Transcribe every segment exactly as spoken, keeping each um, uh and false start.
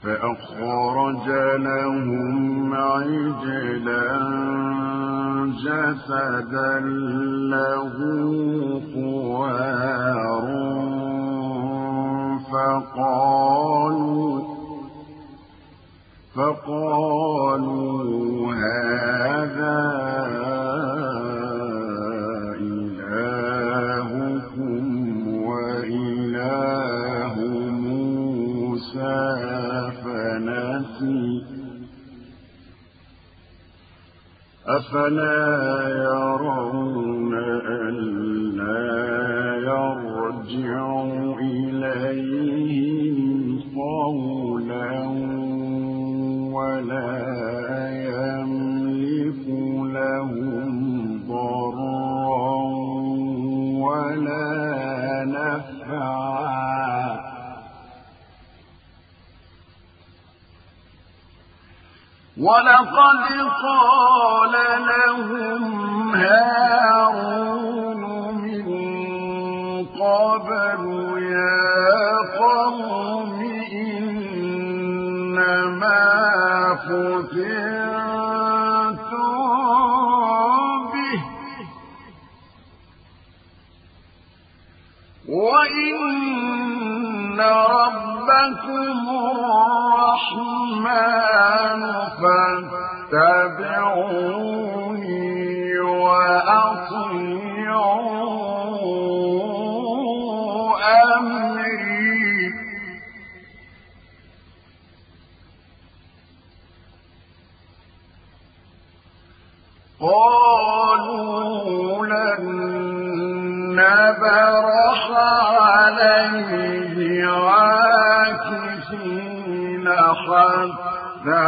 فأخرج لهم عجلا جسدا له خوار فقالوا فقالوا هذا إلهكم وإله موسى فنسي أفلا يرون ألا يرجع إليهم قولا ولا يملك لهم ضرا ولا نفعا ولقد قال لهم هارون من قبل يا قوم إنما فتنتم به وإن ربكم الرحمن فاتبعوني وأطيعوا أمري قالوا لن نبرح عليه عاكفين حتى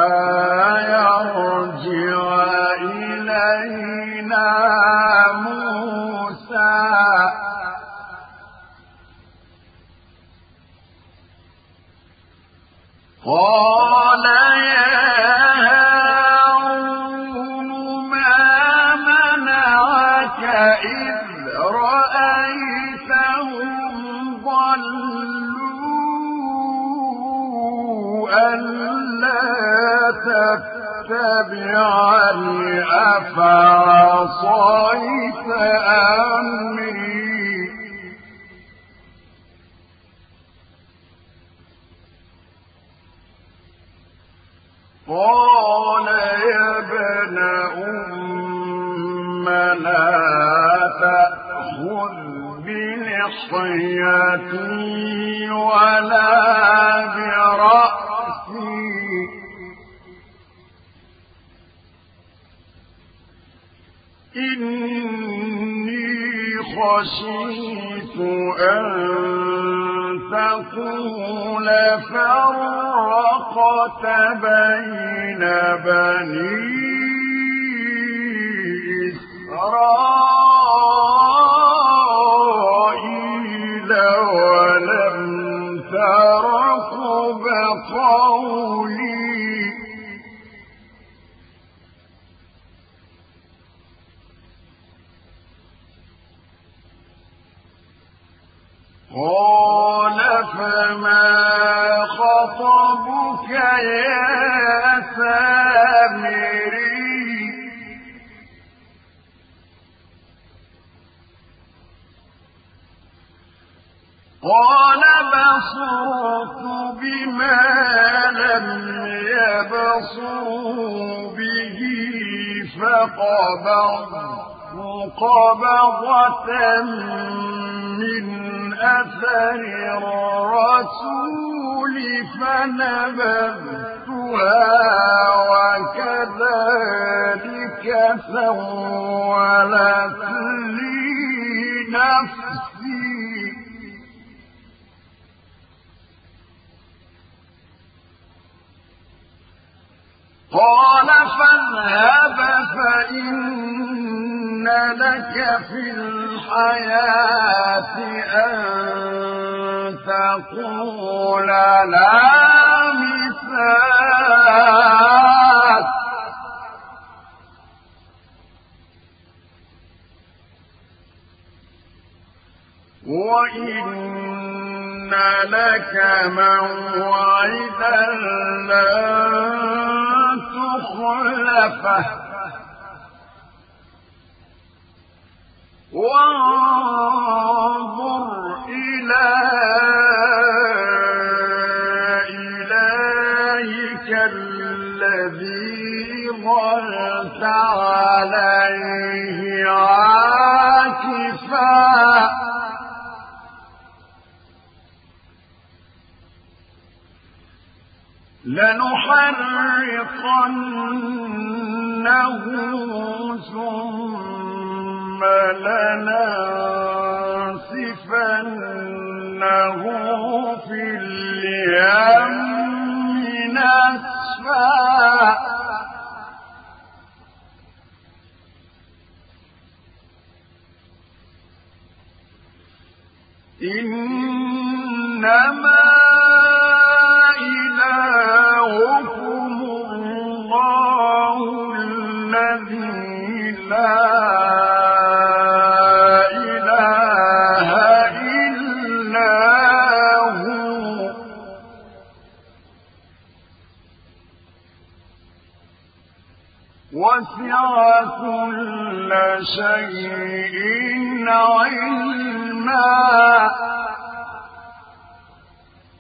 يرجع إلينا موسى قال يا هارون ما منعك إذ رأيتهم ضلوا ألا تتبعني أفعصيت أمري قال يا ابن أم لا تأخذ بلحيتي ولا برأسي إني خشيت أن تقول فرقت بين بني إسرائيل ولم ترقب قولي قال فما خطبك يا سامري قال بصرت بما لم يبصروا به فقبضت قبضة من أثر الرسول فنبذتها وكذلك سولت لي نفسي قال فاذهب فإن لك في الحياة أن تقول لا مساس وإن لك موعدا زلفة وانظر إلى إلهك الذي ظلت عليه عاكفا لنحرقنه ثم لننسفنه في اليم نسفا إنما إلهكم الله الذي لا إله إلا هو وسع كل شيء علما